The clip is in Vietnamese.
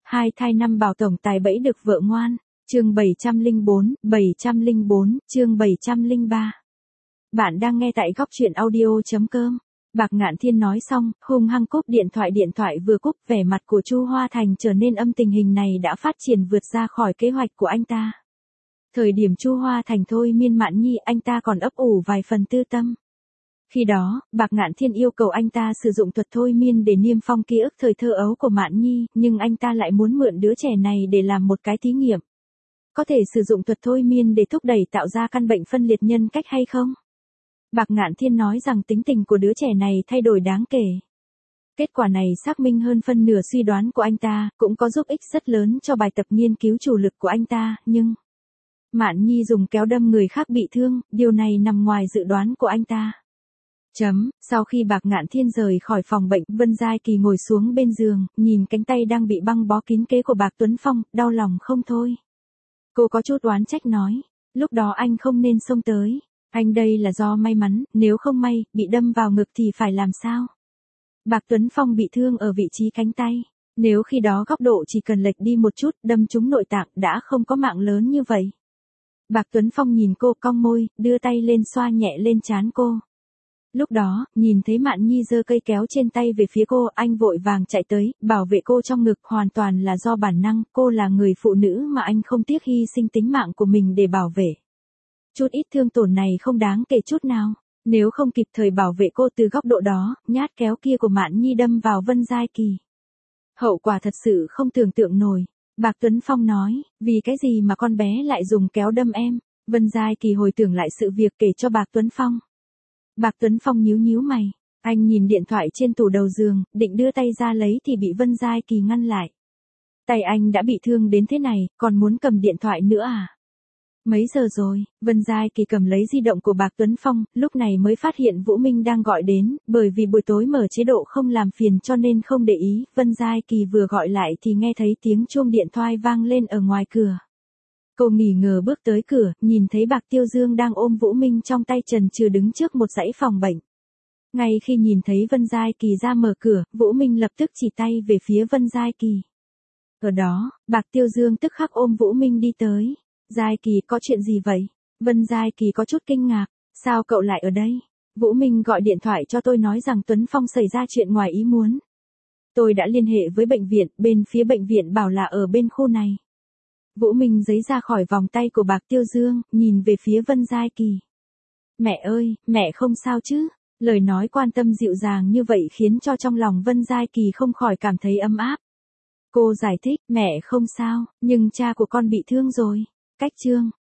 Hai thai năm bảo tổng tài bẫy được vợ ngoan. Chương 704, chương 703. Bạn đang nghe tại góc truyện audio.com. Bạc Ngạn Thiên nói xong, hung hăng cúp điện thoại vừa cúp, vẻ mặt của Chu Hoa Thành trở nên âm, tình hình này đã phát triển vượt ra khỏi kế hoạch của anh ta. Thời điểm Chu Hoa Thành thôi miên Mạn Nhi, anh ta còn ấp ủ vài phần tư tâm. Khi đó, Bạc Ngạn Thiên yêu cầu anh ta sử dụng thuật thôi miên để niêm phong ký ức thời thơ ấu của Mạn Nhi, nhưng anh ta lại muốn mượn đứa trẻ này để làm một cái thí nghiệm. Có thể sử dụng thuật thôi miên để thúc đẩy tạo ra căn bệnh phân liệt nhân cách hay không? Bạc Ngạn Thiên nói rằng tính tình của đứa trẻ này thay đổi đáng kể. Kết quả này xác minh hơn phân nửa suy đoán của anh ta, cũng có giúp ích rất lớn cho bài tập nghiên cứu chủ lực của anh ta, nhưng Mạn Nhi dùng kéo đâm người khác bị thương, điều này nằm ngoài dự đoán của anh ta. Sau khi Bạc Ngạn Thiên rời khỏi phòng bệnh, Vân Giai Kỳ ngồi xuống bên giường, nhìn cánh tay đang bị băng bó kín kẽ của Bạc Tuấn Phong, đau lòng không thôi. Cô có chút oán trách nói, lúc đó anh không nên xông tới. Anh đây là do may mắn, nếu không may, bị đâm vào ngực thì phải làm sao? Bạc Tuấn Phong bị thương ở vị trí cánh tay. Nếu khi đó góc độ chỉ cần lệch đi một chút, đâm trúng nội tạng đã không có mạng lớn như vậy. Bạc Tuấn Phong nhìn cô cong môi, đưa tay lên xoa nhẹ lên trán cô. Lúc đó, nhìn thấy Mạn Nhi giơ cây kéo trên tay về phía cô, anh vội vàng chạy tới, bảo vệ cô trong ngực, hoàn toàn là do bản năng, cô là người phụ nữ mà anh không tiếc hy sinh tính mạng của mình để bảo vệ. Chút ít thương tổn này không đáng kể chút nào, nếu không kịp thời bảo vệ cô từ góc độ đó, nhát kéo kia của Mạn Nhi đâm vào Vân Giai Kỳ. Hậu quả thật sự không tưởng tượng nổi. Bạc Tuấn Phong nói, vì cái gì mà con bé lại dùng kéo đâm em? Vân Giai Kỳ hồi tưởng lại sự việc kể cho Bạc Tuấn Phong. Bạc Tuấn Phong nhíu mày, anh nhìn điện thoại trên tủ đầu giường, định đưa tay ra lấy thì bị Vân Giai Kỳ ngăn lại. Tay anh đã bị thương đến thế này, còn muốn cầm điện thoại nữa à? Mấy giờ rồi? Vân Giai Kỳ cầm lấy di động của Bạc Tuấn Phong, lúc này mới phát hiện Vũ Minh đang gọi đến, bởi vì buổi tối mở chế độ không làm phiền cho nên không để ý, Vân Giai Kỳ vừa gọi lại thì nghe thấy tiếng chuông điện thoại vang lên ở ngoài cửa. Cô nghỉ ngờ bước tới cửa, nhìn thấy Bạc Tiêu Dương đang ôm Vũ Minh trong tay trần trừ đứng trước một dãy phòng bệnh. Ngay khi nhìn thấy Vân Giai Kỳ ra mở cửa, Vũ Minh lập tức chỉ tay về phía Vân Giai Kỳ. Ở đó, Bạc Tiêu Dương tức khắc ôm Vũ Minh đi tới. Giai Kỳ, có chuyện gì vậy? Vân Giai Kỳ có chút kinh ngạc, sao cậu lại ở đây? Vũ Minh gọi điện thoại cho tôi nói rằng Tuấn Phong xảy ra chuyện ngoài ý muốn. Tôi đã liên hệ với bệnh viện, bên phía bệnh viện bảo là ở bên khu này. Vũ Minh giấy ra khỏi vòng tay của Bạc Tiêu Dương, nhìn về phía Vân Giai Kỳ. Mẹ ơi, mẹ không sao chứ? Lời nói quan tâm dịu dàng như vậy khiến cho trong lòng Vân Giai Kỳ không khỏi cảm thấy ấm áp. Cô giải thích, mẹ không sao, nhưng cha của con bị thương rồi. Cách chương